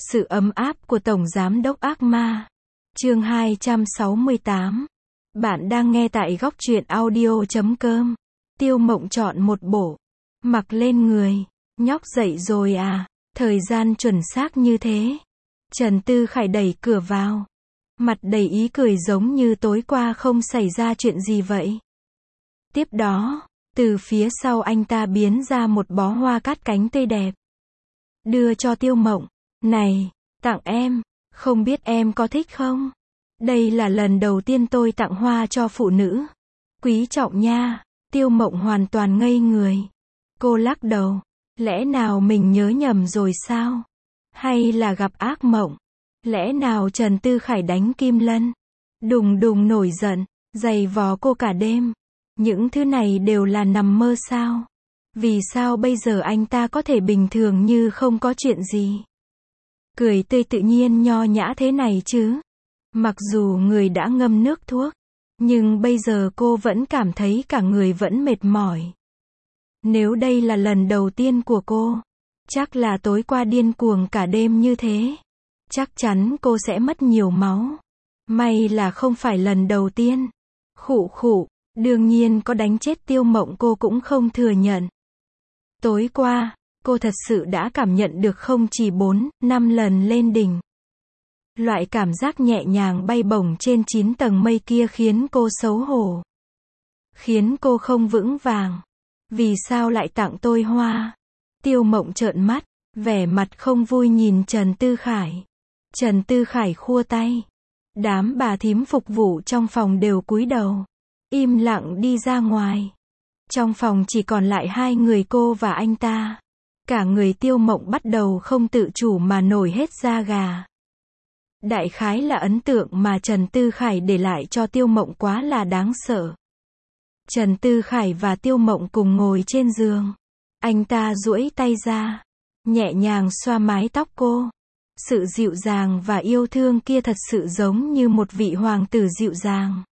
Sự ấm áp của Tổng Giám đốc ác ma. Chương 268. Bạn đang nghe tại góc truyện audio.com. Tiêu Mộng chọn một bộ. Mặc lên người. Nhóc dậy rồi à? Thời gian chuẩn xác như thế. Trần Tư Khải đẩy cửa vào. Mặt đầy ý cười giống như tối qua không xảy ra chuyện gì vậy. Tiếp đó, từ phía sau anh ta biến ra một bó hoa cát cánh tươi đẹp. Đưa cho Tiêu Mộng. Này, tặng em, không biết em có thích không? Đây là lần đầu tiên tôi tặng hoa cho phụ nữ. Quý trọng nha. Tiêu Mộng hoàn toàn ngây người. Cô lắc đầu. Lẽ nào mình nhớ nhầm rồi sao? Hay là gặp ác mộng? Lẽ nào Trần Tư Khải đánh Kim Lân? Đùng đùng nổi giận, giày vò cô cả đêm. Những thứ này đều là nằm mơ sao? Vì sao bây giờ anh ta có thể bình thường như không có chuyện gì? Cười tươi tự nhiên nho nhã thế này chứ? Mặc dù người đã ngâm nước thuốc, nhưng bây giờ cô vẫn cảm thấy cả người vẫn mệt mỏi. Nếu đây là lần đầu tiên của cô, chắc là tối qua điên cuồng cả đêm như thế. Chắc chắn cô sẽ mất nhiều máu. May là không phải lần đầu tiên. Khụ khụ, đương nhiên có đánh chết Tiêu Mộng cô cũng không thừa nhận. Tối qua, cô thật sự đã cảm nhận được không chỉ 4, 5 lần lên đỉnh. Loại cảm giác nhẹ nhàng bay bổng trên 9 tầng mây kia khiến cô xấu hổ. Khiến cô không vững vàng. Vì sao lại tặng tôi hoa? Tiêu Mộng trợn mắt, vẻ mặt không vui nhìn Trần Tư Khải. Trần Tư Khải khua tay. Đám bà thím phục vụ trong phòng đều cúi đầu. Im lặng đi ra ngoài. Trong phòng chỉ còn lại hai người cô và anh ta. Cả người Tiêu Mộng bắt đầu không tự chủ mà nổi hết da gà. Đại khái là ấn tượng mà Trần Tư Khải để lại cho Tiêu Mộng quá là đáng sợ. Trần Tư Khải và Tiêu Mộng cùng ngồi trên giường. Anh ta duỗi tay ra, nhẹ nhàng xoa mái tóc cô. Sự dịu dàng và yêu thương kia thật sự giống như một vị hoàng tử dịu dàng.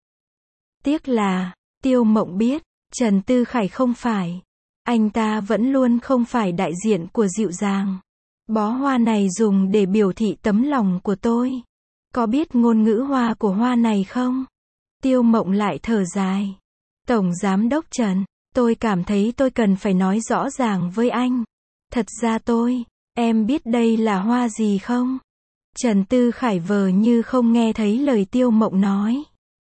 Tiếc là, Tiêu Mộng biết, Trần Tư Khải không phải. Anh ta vẫn luôn không phải đại diện của dịu dàng. Bó hoa này dùng để biểu thị tấm lòng của tôi. Có biết ngôn ngữ hoa của hoa này không? Tiêu Mộng lại thở dài. Tổng Giám đốc Trần, tôi cảm thấy tôi cần phải nói rõ ràng với anh. Thật ra em biết đây là hoa gì không? Trần Tư Khải vờ như không nghe thấy lời Tiêu Mộng nói.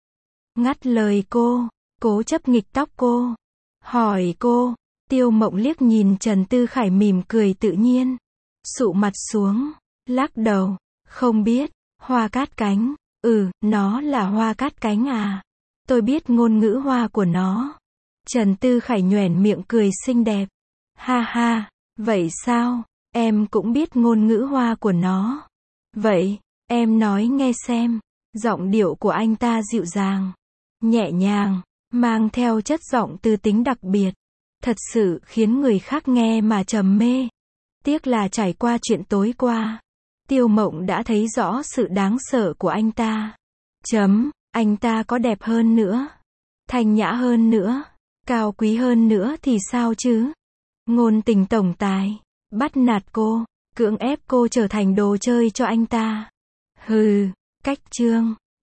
Ngắt lời cô, cố chấp nghịch tóc cô. Hỏi cô, Tiêu Mộng liếc nhìn Trần Tư Khải mỉm cười tự nhiên. Sụ mặt xuống, lắc đầu, không biết, hoa cát cánh, nó là hoa cát cánh à? Tôi biết ngôn ngữ hoa của nó. Trần Tư Khải nhoẻn miệng cười xinh đẹp. Ha ha, vậy sao, em cũng biết ngôn ngữ hoa của nó. Vậy, em nói nghe xem. Giọng điệu của anh ta dịu dàng, nhẹ nhàng, mang theo chất giọng tư tính đặc biệt. Thật sự khiến người khác nghe mà trầm mê. Tiếc là trải qua chuyện tối qua, Tiêu Mộng đã thấy rõ sự đáng sợ của anh ta. Anh ta có đẹp hơn nữa, thanh nhã hơn nữa, cao quý hơn nữa thì sao chứ? Ngôn tình tổng tài, bắt nạt cô, cưỡng ép cô trở thành đồ chơi cho anh ta. Hừ, cách chương.